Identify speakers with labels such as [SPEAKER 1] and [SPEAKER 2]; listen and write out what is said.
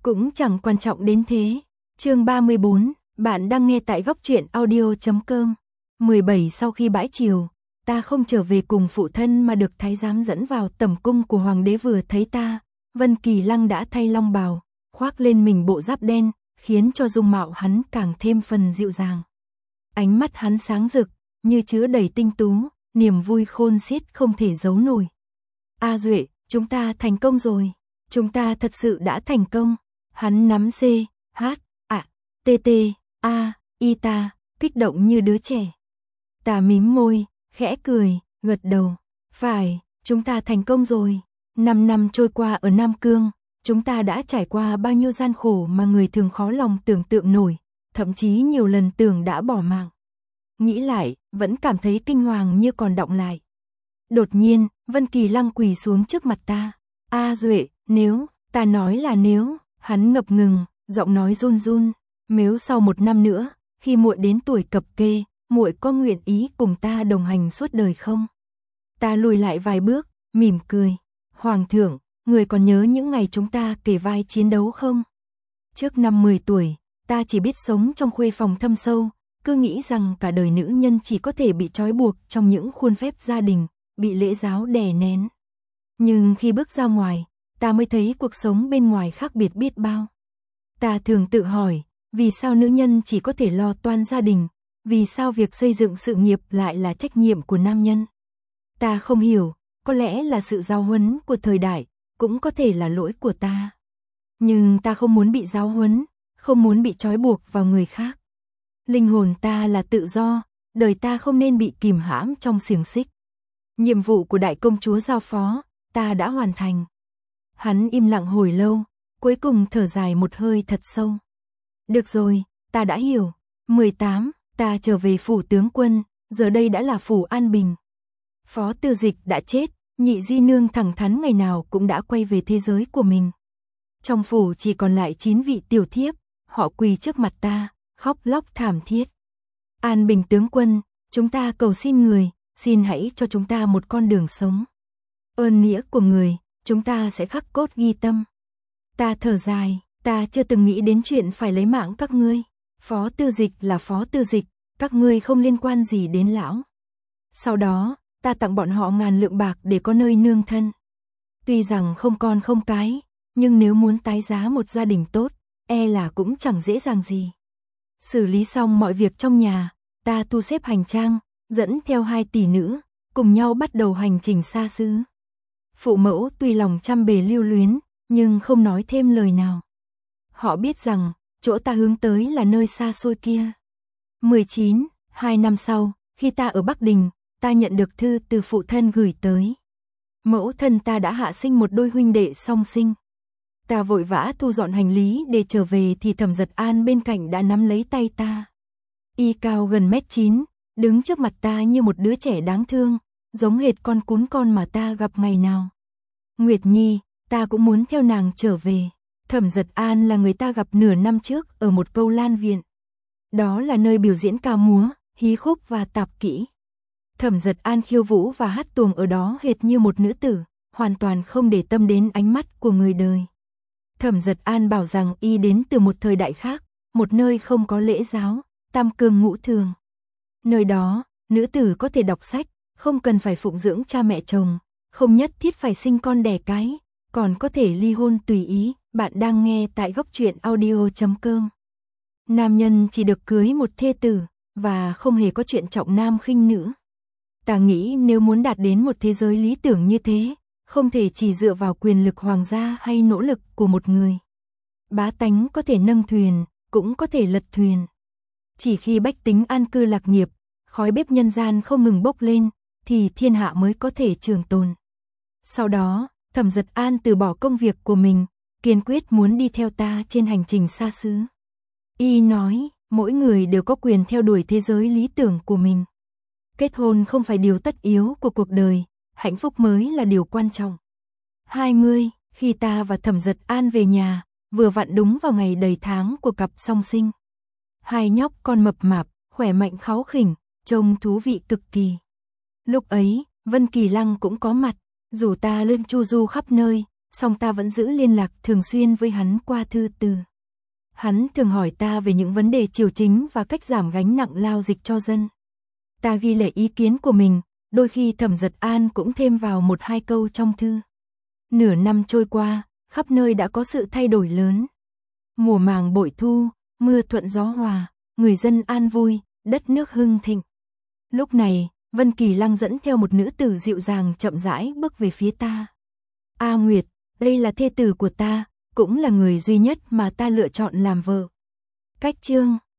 [SPEAKER 1] cũng chẳng quan trọng đến thế. Chương 34, bạn đang nghe tại góc truyện audio.com. 17 Sau khi bãi triều, ta không trở về cùng phụ thân mà được thái giám dẫn vào tẩm cung của hoàng đế. Vừa thấy ta, Vân Kỳ Lăng đã thay long bào, khoác lên mình bộ giáp đen, khiến cho dung mạo hắn càng thêm phần dịu dàng. Ánh mắt hắn sáng rực, như chứa đầy tinh tú, niềm vui khôn xiết không thể giấu nổi. A Duệ, chúng ta thành công rồi. Chúng ta thật sự đã thành công. Hắn nắm C, H, A, T, T, A, I ta, kích động như đứa trẻ. Ta mím môi, khẽ cười, gật đầu. Phải, chúng ta thành công rồi. 5 năm trôi qua ở Nam Cương, chúng ta đã trải qua bao nhiêu gian khổ mà người thường khó lòng tưởng tượng nổi, thậm chí nhiều lần tưởng đã bỏ mạng. Nghĩ lại, vẫn cảm thấy kinh hoàng như còn đọng lại. Đột nhiên, Vân Kỳ Lăng quỳ xuống trước mặt ta. A Duệ, nếu, ta nói là nếu, hắn ngập ngừng, giọng nói run run, nếu sau 1 năm nữa, khi muội đến tuổi cập kê, muội có nguyện ý cùng ta đồng hành suốt đời không? Ta lùi lại vài bước, mỉm cười. Hoàng thượng, người còn nhớ những ngày chúng ta kề vai chiến đấu không? Trước năm 10 tuổi, ta chỉ biết sống trong khuê phòng thâm sâu, cứ nghĩ rằng cả đời nữ nhân chỉ có thể bị trói buộc trong những khuôn phép gia đình, bị lễ giáo đè nén. Nhưng khi bước ra ngoài, ta mới thấy cuộc sống bên ngoài khác biệt biết bao. Ta thường tự hỏi, vì sao nữ nhân chỉ có thể lo toan gia đình, vì sao việc xây dựng sự nghiệp lại là trách nhiệm của nam nhân? Ta không hiểu, có lẽ là sự giáo huấn của thời đại, cũng có thể là lỗi của ta. Nhưng ta không muốn bị giáo huấn, không muốn bị trói buộc vào người khác. Linh hồn ta là tự do, đời ta không nên bị kìm hãm trong xiềng xích. Nhiệm vụ của đại công chúa giao phó, ta đã hoàn thành. Hắn im lặng hồi lâu, cuối cùng thở dài một hơi thật sâu. Được rồi, ta đã hiểu. 18, ta trở về phủ tướng quân, giờ đây đã là phủ An Bình. Phó Tư Dịch đã chết, Nhị di nương thẳng thắn ngày nào cũng đã quay về thế giới của mình. Trong phủ chỉ còn lại 9 vị tiểu thiếp, họ quỳ trước mặt ta, khóc lóc thảm thiết. An Bình tướng quân, chúng ta cầu xin người, xin hãy cho chúng ta một con đường sống. Ơn nghĩa của người, chúng ta sẽ khắc cốt ghi tâm. Ta thở dài, ta chưa từng nghĩ đến chuyện phải lấy mạng các ngươi. Phó Tư Dịch là Phó Tư Dịch, các ngươi không liên quan gì đến lão. Sau đó, ta tặng bọn họ 1000 lượng bạc để có nơi nương thân. Tuy rằng không con không cái, nhưng nếu muốn tái giá một gia đình tốt, e là cũng chẳng dễ dàng gì. Xử lý xong mọi việc trong nhà, ta thu xếp hành trang, dẫn theo 2 tỷ nữ, cùng nhau bắt đầu hành trình xa xứ. Phụ mẫu tuy lòng trăm bề lưu luyến, nhưng không nói thêm lời nào. Họ biết rằng, chỗ ta hướng tới là nơi xa xôi kia. 19, 2 năm sau, khi ta ở Bắc Đình, ta nhận được thư từ phụ thân gửi tới. Mẫu thân ta đã hạ sinh một đôi huynh đệ song sinh. Ta vội vã thu dọn hành lý để trở về thì Thẩm Giật An bên cạnh đã nắm lấy tay ta. Y cao gần 1m9, đứng trước mặt ta như một đứa trẻ đáng thương, giống hệt con cún con mà ta gặp ngày nào. Nguyệt Nhi, ta cũng muốn theo nàng trở về. Thẩm Giật An là người ta gặp nửa năm trước ở một câu lan viện. Đó là nơi biểu diễn ca múa, hí khúc và tạp kỹ. Thẩm Giật An khiêu vũ và hát tuồng ở đó hệt như một nữ tử, hoàn toàn không để tâm đến ánh mắt của người đời. Thẩm Giật An bảo rằng y đến từ một thời đại khác, một nơi không có lễ giáo, tam cương ngũ thường. Nơi đó, nữ tử có thể đọc sách, không cần phải phụng dưỡng cha mẹ chồng, không nhất thiết phải sinh con đẻ cái, còn có thể ly hôn tùy ý. Bạn đang nghe tại góc truyện audio.com. Nam nhân chỉ được cưới một thê tử, và không hề có chuyện trọng nam khinh nữ. Ta nghĩ nếu muốn đạt đến một thế giới lý tưởng như thế, không thể chỉ dựa vào quyền lực hoàng gia hay nỗ lực của một người. Bá tánh có thể nâng thuyền, cũng có thể lật thuyền. Chỉ khi bách tính an cư lạc nghiệp, khói bếp nhân gian không ngừng bốc lên, thì thiên hạ mới có thể trường tồn. Sau đó, Thẩm Giật An từ bỏ công việc của mình, kiên quyết muốn đi theo ta trên hành trình xa xứ. Y nói, mỗi người đều có quyền theo đuổi thế giới lý tưởng của mình. Kết hôn không phải điều tất yếu của cuộc đời, hạnh phúc mới là điều quan trọng. 20, khi ta và Thẩm Giật An về nhà, vừa vặn đúng vào ngày đầy tháng của cặp song sinh. 2 nhóc con mập mạp, khỏe mạnh kháu khỉnh, trông thú vị cực kỳ. Lúc ấy, Vân Kỳ Lăng cũng có mặt, rủ ta lên chu du khắp nơi, song ta vẫn giữ liên lạc thường xuyên với hắn qua thư từ. Hắn thường hỏi ta về những vấn đề triều chính và cách giảm gánh nặng lao dịch cho dân. Ta ghi lại ý kiến của mình, đôi khi Thẩm Giật An cũng thêm vào một hai câu trong thư. Nửa năm trôi qua, khắp nơi đã có sự thay đổi lớn. Mùa màng bội thu, mưa thuận gió hòa, người dân an vui, đất nước hưng thịnh. Lúc này, Vân Kỳ Lăng dẫn theo một nữ tử dịu dàng chậm rãi bước về phía ta. A Nguyệt, đây là thê tử của ta, cũng là người duy nhất mà ta lựa chọn làm vợ. Cách chương